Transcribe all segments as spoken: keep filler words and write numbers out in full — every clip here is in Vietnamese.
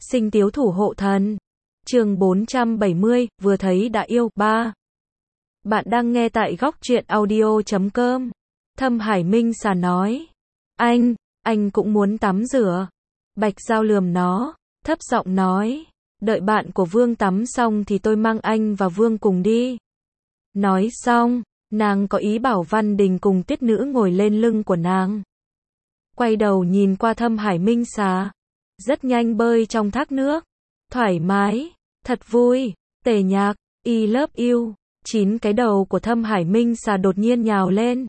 Sinh tiếu thủ hộ thần. Chương bốn trăm bảy mươi, vừa thấy đã yêu. ba. Bạn đang nghe tại góc truyện audio chấm com. Thâm Hải Minh xà nói. Anh, anh cũng muốn tắm rửa. Bạch Giao lườm nó, thấp giọng nói. Đợi bạn của Vương tắm xong thì tôi mang anh và Vương cùng đi. Nói xong, nàng có ý bảo Văn Đình cùng Tuyết Nữ ngồi lên lưng của nàng. Quay đầu nhìn qua Thâm Hải Minh xà. Rất nhanh bơi trong thác nước. Thoải mái, thật vui. Tề Nhạc, I love you. Chín cái đầu của Thâm Hải Minh xà đột nhiên nhào lên.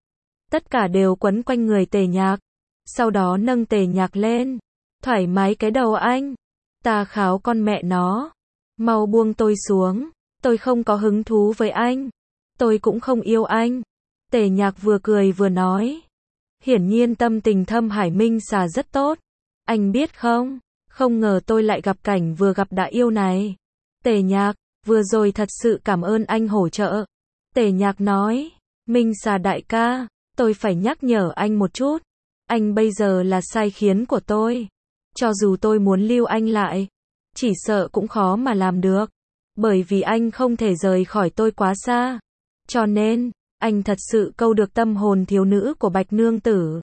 Tất cả đều quấn quanh người Tề Nhạc. Sau đó nâng Tề Nhạc lên. Thoải mái cái đầu anh. Ta kháo con mẹ nó. Mau buông tôi xuống. Tôi không có hứng thú với anh. Tôi cũng không yêu anh. Tề Nhạc vừa cười vừa nói. Hiển nhiên tâm tình Thâm Hải Minh xà rất tốt. Anh biết không? Không ngờ tôi lại gặp cảnh vừa gặp đã yêu này. Tề Nhạc, vừa rồi thật sự cảm ơn anh hỗ trợ. Tề Nhạc nói. Minh xà đại ca, tôi phải nhắc nhở anh một chút. Anh bây giờ là sai khiến của tôi. Cho dù tôi muốn lưu anh lại, chỉ sợ cũng khó mà làm được. Bởi vì anh không thể rời khỏi tôi quá xa. Cho nên, anh thật sự câu được tâm hồn thiếu nữ của Bạch Nương Tử.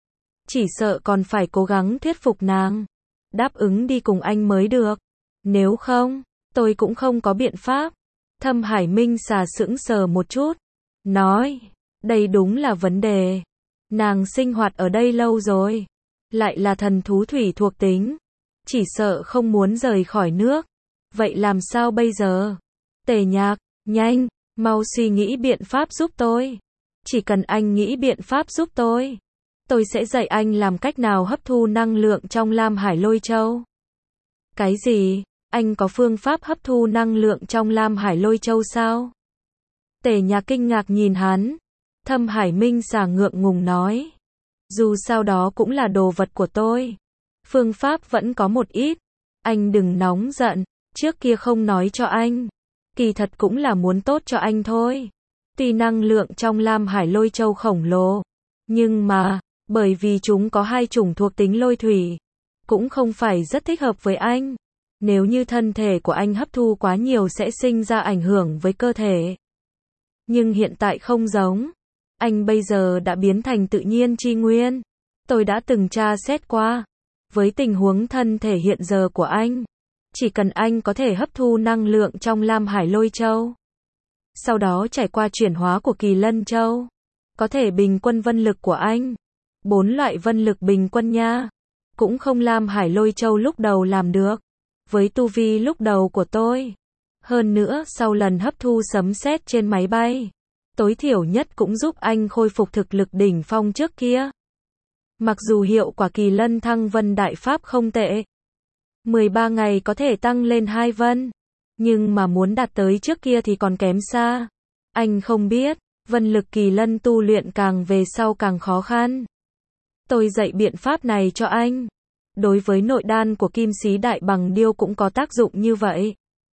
Chỉ sợ còn phải cố gắng thuyết phục nàng. Đáp ứng đi cùng anh mới được. Nếu không, tôi cũng không có biện pháp. Thâm Hải Minh xà sững sờ một chút. Nói, đây đúng là vấn đề. Nàng sinh hoạt ở đây lâu rồi. Lại là thần thú thủy thuộc tính. Chỉ sợ không muốn rời khỏi nước. Vậy làm sao bây giờ? Tề Nhạc, nhanh, mau suy nghĩ biện pháp giúp tôi. Chỉ cần anh nghĩ biện pháp giúp tôi. Tôi sẽ dạy anh làm cách nào hấp thu năng lượng trong Lam Hải Lôi Châu. Cái gì? Anh có phương pháp hấp thu năng lượng trong Lam Hải Lôi Châu sao? Tề Nhạc kinh ngạc nhìn hắn. Thâm Hải Minh xà ngượng ngùng nói. Dù sao đó cũng là đồ vật của tôi. Phương pháp vẫn có một ít. Anh đừng nóng giận. Trước kia không nói cho anh. Kỳ thật cũng là muốn tốt cho anh thôi. Tuy năng lượng trong Lam Hải Lôi Châu khổng lồ. Nhưng mà, bởi vì chúng có hai chủng thuộc tính lôi thủy. Cũng không phải rất thích hợp với anh. Nếu như thân thể của anh hấp thu quá nhiều sẽ sinh ra ảnh hưởng với cơ thể. Nhưng hiện tại không giống. Anh bây giờ đã biến thành tự nhiên chi nguyên. Tôi đã từng tra xét qua. Với tình huống thân thể hiện giờ của anh. Chỉ cần anh có thể hấp thu năng lượng trong Lam Hải Lôi Châu. Sau đó trải qua chuyển hóa của Kỳ Lân Châu. Có thể bình quân vân lực của anh. Bốn loại vân lực bình quân nha. Cũng không Lam Hải Lôi Châu lúc đầu làm được. Với tu vi lúc đầu của tôi. Hơn nữa sau lần hấp thu sấm sét trên máy bay. Tối thiểu nhất cũng giúp anh khôi phục thực lực đỉnh phong trước kia. Mặc dù hiệu quả Kỳ Lân Thăng Vân Đại Pháp không tệ. mười ba ngày có thể tăng lên hai vân. Nhưng mà muốn đạt tới trước kia thì còn kém xa. Anh không biết, vân lực Kỳ Lân tu luyện càng về sau càng khó khăn. Tôi dạy biện pháp này cho anh. Đối với nội đan của Kim Sĩ Đại Bằng Điêu cũng có tác dụng như vậy.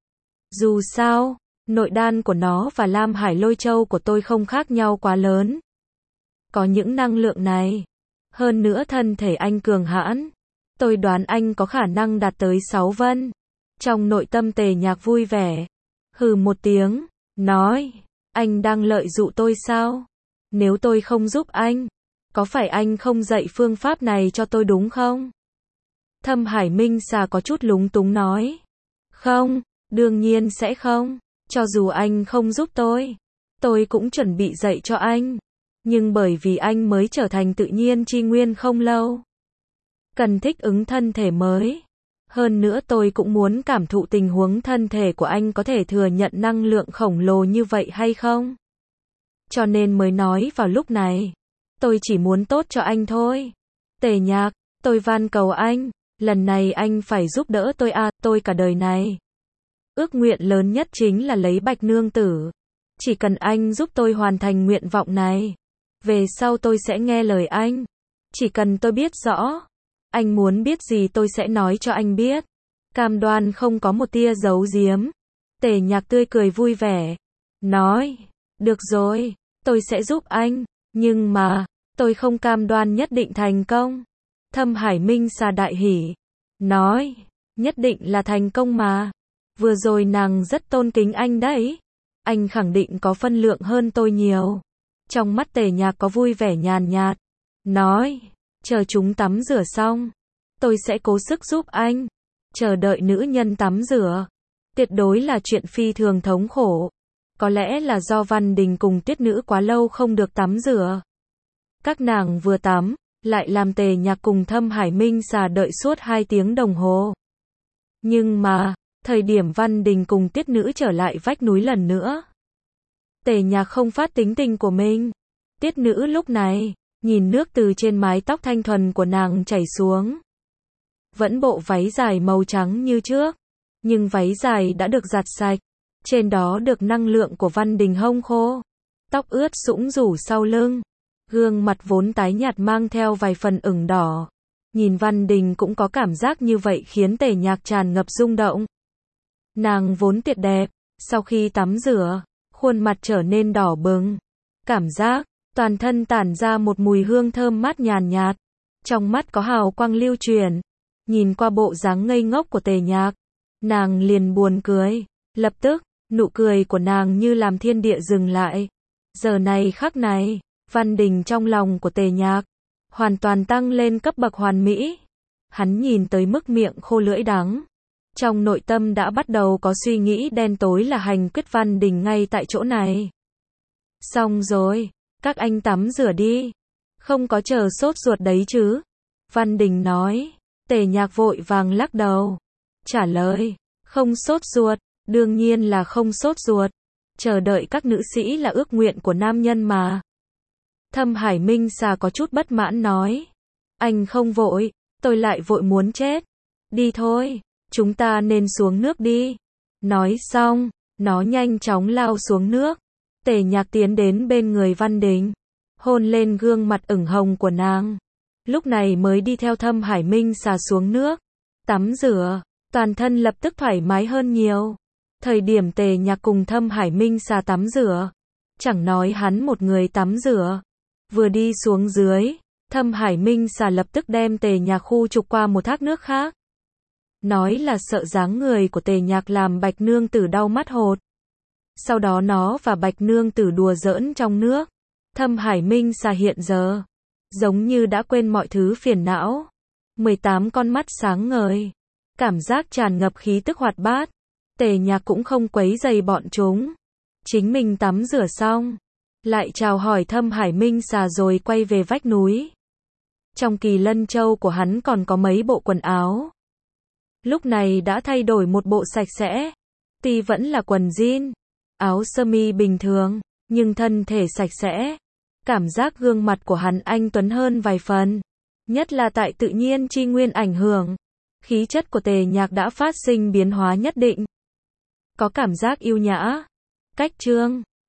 Dù sao, nội đan của nó và Lam Hải Lôi Châu của tôi không khác nhau quá lớn. Có những năng lượng này. Hơn nữa thân thể anh cường hãn. Tôi đoán anh có khả năng đạt tới sáu vân. Trong nội tâm Tề Nhạc vui vẻ. Hừ một tiếng, nói. Anh đang lợi dụ tôi sao? Nếu tôi không giúp anh, có phải anh không dạy phương pháp này cho tôi đúng không? Thâm Hải Minh xà có chút lúng túng nói. Không, đương nhiên sẽ không. Cho dù anh không giúp tôi, tôi cũng chuẩn bị dạy cho anh. Nhưng bởi vì anh mới trở thành tự nhiên chi nguyên không lâu. Cần thích ứng thân thể mới. Hơn nữa tôi cũng muốn cảm thụ tình huống thân thể của anh có thể thừa nhận năng lượng khổng lồ như vậy hay không. Cho nên mới nói vào lúc này. Tôi chỉ muốn tốt cho anh thôi. Tề Nhạc, tôi van cầu anh. Lần này anh phải giúp đỡ tôi à, tôi cả đời này. Ước nguyện lớn nhất chính là lấy Bạch Nương Tử. Chỉ cần anh giúp tôi hoàn thành nguyện vọng này. Về sau tôi sẽ nghe lời anh. Chỉ cần tôi biết rõ. Anh muốn biết gì tôi sẽ nói cho anh biết. Cam đoan không có một tia giấu giếm. Tề Nhạc tươi cười vui vẻ. Nói, được rồi, tôi sẽ giúp anh. Nhưng mà, tôi không cam đoan nhất định thành công. Thâm Hải Minh xà đại hỉ. Nói, Nhất định là thành công mà. Vừa rồi nàng rất tôn kính anh đấy. Anh khẳng định có phân lượng hơn tôi nhiều. Trong mắt Tề Nhạc có vui vẻ nhàn nhạt. Nói, chờ chúng tắm rửa xong. Tôi sẽ cố sức giúp anh. Chờ đợi nữ nhân tắm rửa. Tuyệt đối là chuyện phi thường thống khổ. Có lẽ là do Văn Đình cùng Tuyết Nữ quá lâu không được tắm rửa. Các nàng vừa tắm, lại làm Tề Nhạc cùng Thâm Hải Minh Xà đợi suốt hai tiếng đồng hồ. Nhưng mà, thời điểm Văn Đình cùng Tuyết Nữ trở lại vách núi lần nữa, Tề Nhạc không phát tính tình của mình. Tuyết Nữ lúc này, nhìn nước từ trên mái tóc thanh thuần của nàng chảy xuống. Vẫn bộ váy dài màu trắng như trước, nhưng váy dài đã được giặt sạch. Trên đó được năng lượng của Văn Đình hông khô. Tóc ướt sũng rủ sau lưng. Gương mặt vốn tái nhạt mang theo vài phần ửng đỏ. Nhìn Văn Đình cũng có cảm giác như vậy khiến Tề Nhạc tràn ngập rung động. Nàng vốn tuyệt đẹp, sau khi tắm rửa, khuôn mặt trở nên đỏ bừng. Cảm giác, toàn thân tản ra một mùi hương thơm mát nhàn nhạt. Trong mắt có hào quang lưu chuyển. Nhìn qua bộ dáng ngây ngốc của Tề Nhạc, nàng liền buồn cười. Lập tức, nụ cười của nàng như làm thiên địa dừng lại. Giờ này khắc này, Văn Đình trong lòng của Tề Nhạc hoàn toàn tăng lên cấp bậc hoàn mỹ. Hắn nhìn tới mức miệng khô lưỡi đắng. Trong nội tâm đã bắt đầu có suy nghĩ đen tối là hành quyết Văn Đình ngay tại chỗ này. Xong rồi, các anh tắm rửa đi. Không có chờ sốt ruột đấy chứ. Văn Đình nói. Tề Nhạc vội vàng lắc đầu. Trả lời, không sốt ruột. Đương nhiên là không sốt ruột. Chờ đợi các nữ sĩ là ước nguyện của nam nhân mà. Thâm Hải Minh Xà có chút bất mãn nói. Anh không vội, tôi lại vội muốn chết. Đi thôi, chúng ta nên xuống nước đi. Nói xong, nó nhanh chóng lao xuống nước. Tề Nhạc tiến đến bên người Văn Đình, hôn lên gương mặt ửng hồng của nàng. Lúc này mới đi theo Thâm Hải Minh Xà xuống nước. Tắm rửa, toàn thân lập tức thoải mái hơn nhiều. Thời điểm Tề Nhạc cùng Thâm Hải Minh Xà tắm rửa, chẳng nói hắn một người tắm rửa. Vừa đi xuống dưới, Thâm Hải Minh Xà lập tức đem Tề Nhạc khu trục qua một thác nước khác. Nói là sợ dáng người của Tề Nhạc làm Bạch Nương Tử đau mắt hột. Sau đó nó và Bạch Nương Tử đùa giỡn trong nước. Thâm Hải Minh Xà hiện giờ, giống như đã quên mọi thứ phiền não. mười tám con mắt sáng ngời. Cảm giác tràn ngập khí tức hoạt bát. Tề Nhạc cũng không quấy rầy bọn chúng. Chính mình tắm rửa xong, lại chào hỏi Thâm Hải Minh Xà rồi quay về vách núi. Trong kỳ lân châu của hắn còn có mấy bộ quần áo. Lúc này đã thay đổi một bộ sạch sẽ. Tuy vẫn là quần jean, áo sơ mi bình thường, nhưng thân thể sạch sẽ. Cảm giác gương mặt của hắn anh tuấn hơn vài phần. Nhất là tại tự nhiên chi nguyên ảnh hưởng. Khí chất của Tề Nhạc đã phát sinh biến hóa nhất định. Có cảm giác yêu nhã. Cách chương